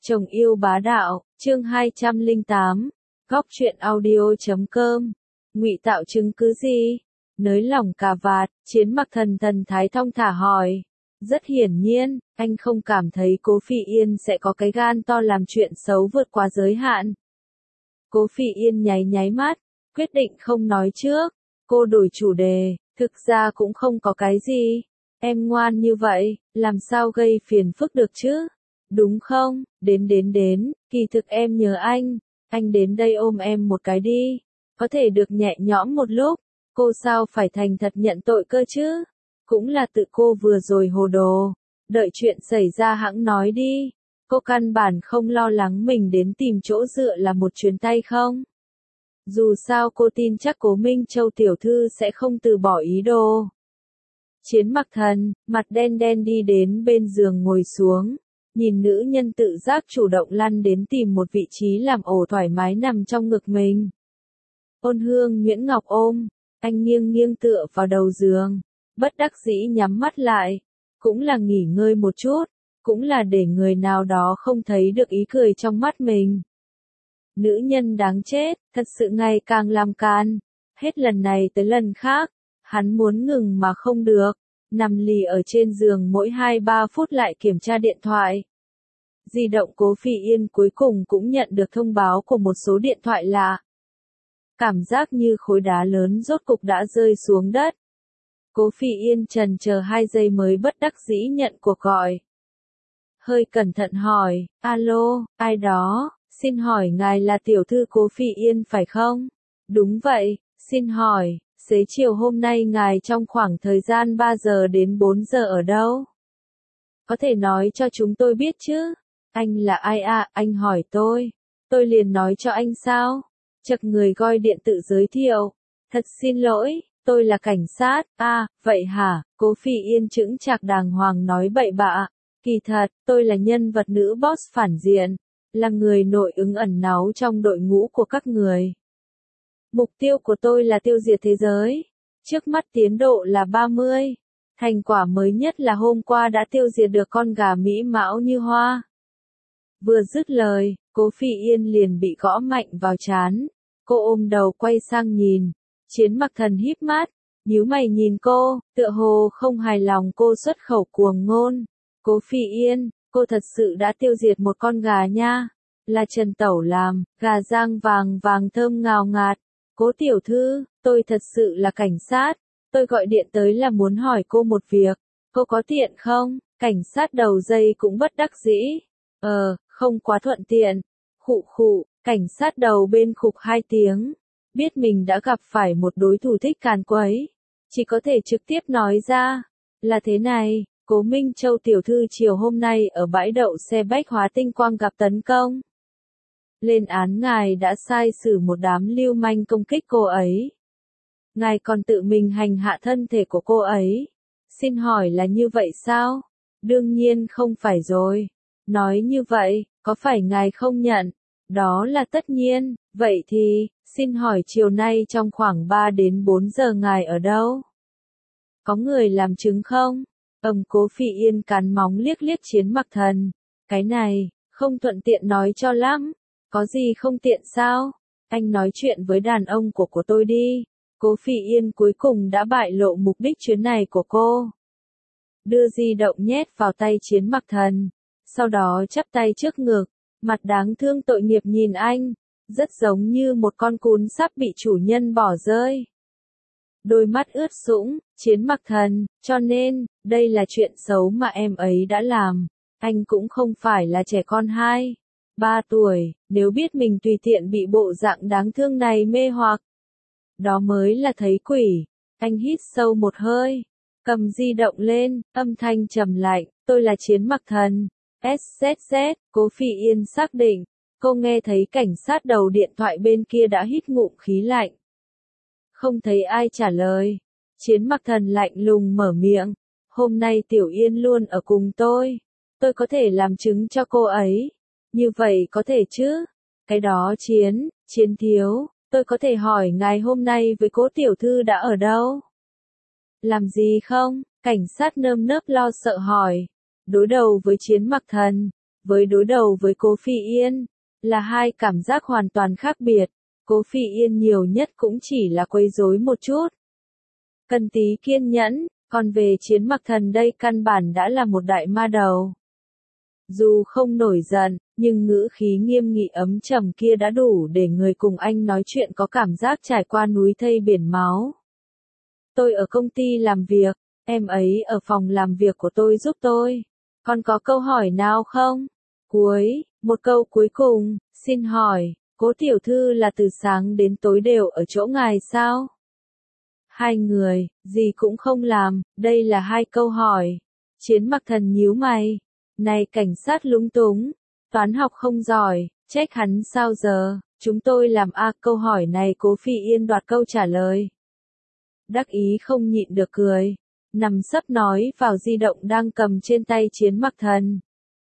Chồng yêu bá đạo, chương 208, góc truyện audio.com, ngụy tạo chứng cứ gì? Nới lỏng cà vạt, Chiến Mặc thần thần thái thong thả hỏi. Rất hiển nhiên, anh không cảm thấy Cố Phi Yên sẽ có cái gan to làm chuyện xấu vượt quá giới hạn. Cố Phi Yên nháy nháy mắt, quyết định không nói trước. Cô đổi chủ đề, thực ra cũng không có cái gì. Em ngoan như vậy, làm sao gây phiền phức được chứ? Đúng không? Đến, kỳ thực em nhớ anh đến đây ôm em một cái đi. Có thể được nhẹ nhõm một lúc, cô sao phải thành thật nhận tội cơ chứ? Cũng là tự cô vừa rồi hồ đồ. Đợi chuyện xảy ra hẵng nói đi. Cô căn bản không lo lắng mình đến tìm chỗ dựa là một chuyến tay không? Dù sao cô tin chắc Cố Minh Châu tiểu thư sẽ không từ bỏ ý đồ. Chiến Mặc thần, mặt đen đen đi đến bên giường ngồi xuống, nhìn nữ nhân tự giác chủ động lăn đến tìm một vị trí làm ổ thoải mái nằm trong ngực mình. Ôn Hương Nguyễn Ngọc ôm, anh nghiêng nghiêng tựa vào đầu giường, bất đắc dĩ nhắm mắt lại, cũng là nghỉ ngơi một chút, cũng là để người nào đó không thấy được ý cười trong mắt mình. Nữ nhân đáng chết, thật sự ngày càng làm can, hết lần này tới lần khác, hắn muốn ngừng mà không được, nằm lì ở trên giường mỗi 2-3 phút lại kiểm tra điện thoại. Di động Cố Phi Yên cuối cùng cũng nhận được thông báo của một số điện thoại lạ. Cảm giác như khối đá lớn rốt cục đã rơi xuống đất. Cố Phi Yên chần chờ 2 giây mới bất đắc dĩ nhận cuộc gọi. Hơi cẩn thận hỏi, alo, ai đó, xin hỏi ngài là tiểu thư Cố Phi Yên phải không? Đúng vậy, xin hỏi, xế chiều hôm nay ngài trong khoảng thời gian 3 giờ đến 4 giờ ở đâu? Có thể nói cho chúng tôi biết chứ? Anh là ai à, anh hỏi tôi liền nói cho anh sao? Chật người gọi điện tự giới thiệu. Thật xin lỗi, tôi là cảnh sát. À, vậy hả? Cố Phi Yên chững chạc đàng hoàng nói bậy bạ. Kỳ thật, tôi là nhân vật nữ boss phản diện, là người nội ứng ẩn náu trong đội ngũ của các người. Mục tiêu của tôi là tiêu diệt thế giới. Trước mắt tiến độ là 30. Thành quả mới nhất là hôm qua đã tiêu diệt được con gà mỹ mão như hoa. Vừa dứt lời, Cố Phi Yên liền bị gõ mạnh vào trán. Cô ôm đầu quay sang nhìn. Chiến Mặc thần híp mắt, nhíu mày nhìn cô, tựa hồ không hài lòng cô xuất khẩu cuồng ngôn. Cố Phi Yên, cô thật sự đã tiêu diệt một con gà nha. Là Trần Tẩu làm, gà rang vàng vàng thơm ngào ngạt. Cố tiểu thư, tôi thật sự là cảnh sát. Tôi gọi điện tới là muốn hỏi cô một việc. Cô có tiện không? Cảnh sát đầu dây cũng bất đắc dĩ. Không quá thuận tiện. Khụ, cảnh sát đầu bên khục 2 tiếng. Biết mình đã gặp phải một đối thủ thích càn quấy. Chỉ có thể trực tiếp nói ra. Là thế này, Cố Minh Châu tiểu thư chiều hôm nay ở bãi đậu xe Bách Hóa Tinh Quang gặp tấn công. Lên án ngài đã sai xử một đám lưu manh công kích cô ấy. Ngài còn tự mình hành hạ thân thể của cô ấy. Xin hỏi là như vậy sao? Đương nhiên không phải rồi. Nói như vậy, có phải ngài không nhận? Đó là tất nhiên. Vậy thì, xin hỏi chiều nay trong khoảng 3 đến 4 giờ ngài ở đâu? Có người làm chứng không? Cố Phi Yên cắn móng liếc liếc Chiến Mặc thần. Cái này, không thuận tiện nói cho lắm. Có gì không tiện sao? Anh nói chuyện với đàn ông của tôi đi. Cố Phi Yên cuối cùng đã bại lộ mục đích chuyến này của cô. Đưa di động nhét vào tay Chiến Mặc thần. Sau đó chắp tay trước ngực, mặt đáng thương tội nghiệp nhìn anh. Rất giống như một con cún sắp bị chủ nhân bỏ rơi. Đôi mắt ướt sũng, Chiến Mặc thần, cho nên, đây là chuyện xấu mà em ấy đã làm. Anh cũng không phải là trẻ con 2-3 tuổi, nếu biết mình tùy tiện bị bộ dạng đáng thương này mê hoặc. Đó mới là thấy quỷ. Anh hít sâu một hơi, cầm di động lên, âm thanh trầm lạnh, tôi là Chiến Mặc thần. SZZ, Cố Phi Yên xác định, cô nghe thấy cảnh sát đầu điện thoại bên kia đã hít ngụm khí lạnh. Không thấy ai trả lời. Chiến Mặc thần lạnh lùng mở miệng. Hôm nay Tiểu Yên luôn ở cùng tôi có thể làm chứng cho cô ấy. Như vậy có thể chứ? Cái đó Chiến thiếu, tôi có thể hỏi ngài hôm nay với Cố tiểu thư đã ở đâu? Làm gì không? Cảnh sát nơm nớp lo sợ hỏi. Đối đầu với Chiến Mặc thần, với đối đầu với Cố Phi Yên, là hai cảm giác hoàn toàn khác biệt. Cố Phi Yên nhiều nhất cũng chỉ là quấy rối một chút. Cần tí kiên nhẫn, còn về Chiến Mặc Thần đây căn bản đã là một đại ma đầu. Dù không nổi giận, nhưng ngữ khí nghiêm nghị ấm trầm kia đã đủ để người cùng anh nói chuyện có cảm giác trải qua núi thây biển máu. Tôi ở công ty làm việc, em ấy ở phòng làm việc của tôi giúp tôi. Còn có câu hỏi nào không? Một câu cuối cùng, xin hỏi, Cố tiểu thư là từ sáng đến tối đều ở chỗ ngài sao? Hai người, gì cũng không làm, đây là hai câu hỏi. Chiến Mặc Thần nhíu mày. Này cảnh sát lúng túng, toán học không giỏi, trách hắn sao giờ, chúng tôi làm câu hỏi này Cố Phi Yên đoạt câu trả lời. Đắc ý không nhịn được cười, nằm sấp nói vào di động đang cầm trên tay Chiến Mặc Thần.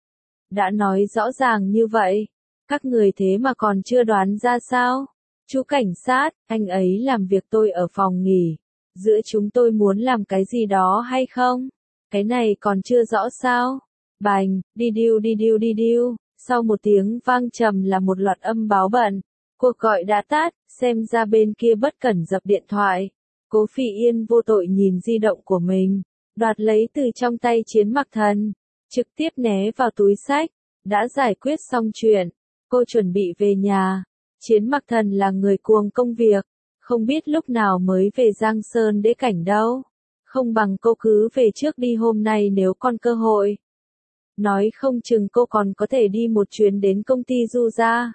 Đã nói rõ ràng như vậy, các người thế mà còn chưa đoán ra sao? Chú cảnh sát, anh ấy làm việc tôi ở phòng nghỉ, giữa chúng tôi muốn làm cái gì đó hay không? Cái này còn chưa rõ sao? Bành, đi điu, sau một tiếng vang trầm là một loạt âm báo bận. Cuộc gọi đã tắt, xem ra bên kia bất cẩn dập điện thoại. Cố Phi Yên vô tội nhìn di động của mình, đoạt lấy từ trong tay Chiến Mặc Thần, trực tiếp né vào túi xách, đã giải quyết xong chuyện. Cô chuẩn bị về nhà. Chiến Mặc Thần là người cuồng công việc, không biết lúc nào mới về Giang Sơn Đế Cảnh đâu. Không bằng cô cứ về trước đi hôm nay nếu còn cơ hội. Nói không chừng cô còn có thể đi một chuyến đến công ty Du gia.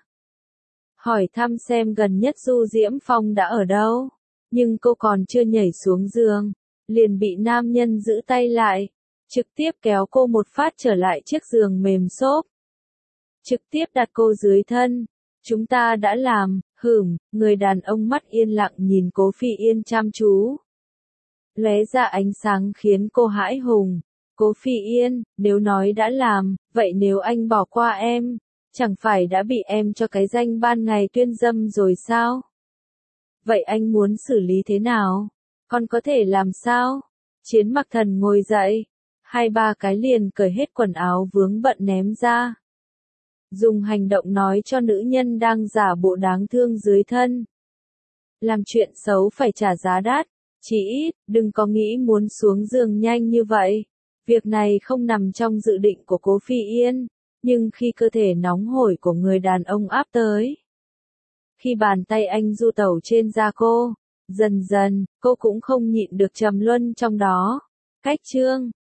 Hỏi thăm xem gần nhất Du Diễm Phong đã ở đâu. Nhưng cô còn chưa nhảy xuống giường, liền bị nam nhân giữ tay lại, trực tiếp kéo cô một phát trở lại chiếc giường mềm xốp. Trực tiếp đặt cô dưới thân. Chúng ta đã làm, người đàn ông mắt yên lặng nhìn Cố Phi Yên chăm chú. Lóe ra ánh sáng khiến cô hãi hùng. Cố Phi Yên, nếu nói đã làm, vậy nếu anh bỏ qua em, chẳng phải đã bị em cho cái danh ban ngày tuyên dâm rồi sao? Vậy anh muốn xử lý thế nào? Con có thể làm sao? Chiến Mặc Thần ngồi dậy, 2-3 cái liền cởi hết quần áo vướng bận ném ra. Dùng hành động nói cho nữ nhân đang giả bộ đáng thương dưới thân. Làm chuyện xấu phải trả giá đắt, chỉ ít, đừng có nghĩ muốn xuống giường nhanh như vậy. Việc này không nằm trong dự định của Cố Phi Yên, nhưng khi cơ thể nóng hổi của người đàn ông áp tới. Khi bàn tay anh du tẩu trên da cô, dần dần, cô cũng không nhịn được trầm luân trong đó. Cách chương